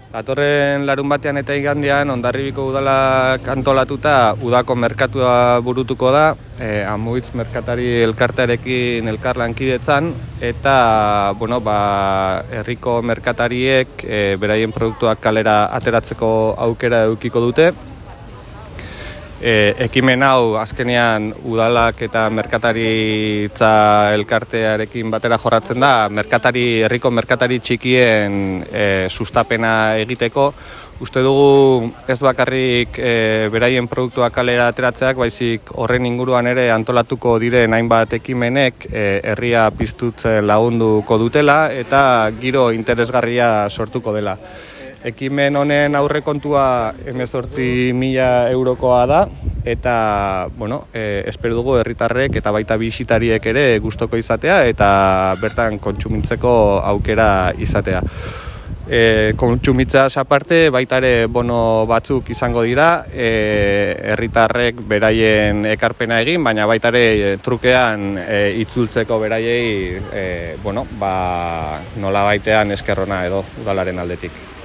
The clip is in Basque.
Datorren larun batean eta igandean Hondarribiko udalak antolatuta udako merkatua burutuko da, Amuitz merkatari elkartearekin elkarlankidetzan, eta herriko merkatariek beraien produktuak kalera ateratzeko aukera edukiko dute. Ekimen hau azkenean udalak eta merkataritza elkartearekin batera jorratzen da, herriko merkatari txikien sustapena egiteko. Uste dugu ez bakarrik beraien produktuak kalera ateratzeak, baizik horren inguruan ere antolatuko diren hainbat ekimenek herria piztutzen lagunduko dutela eta giro interesgarria sortuko dela. Ekimen honen aurrekontua 18.000 eurokoa da, eta espero dugu herritarrek eta baita bisitariek ere gustoko izatea eta bertan kontsumitzeko aukera izatea. Kontsumitzaz aparte, baita ere bono batzuk izango dira, herritarrek beraien ekarpena egin, baina baita ere trukean itzultzeko beraiei nola baitean eskerrona edo udalaren aldetik.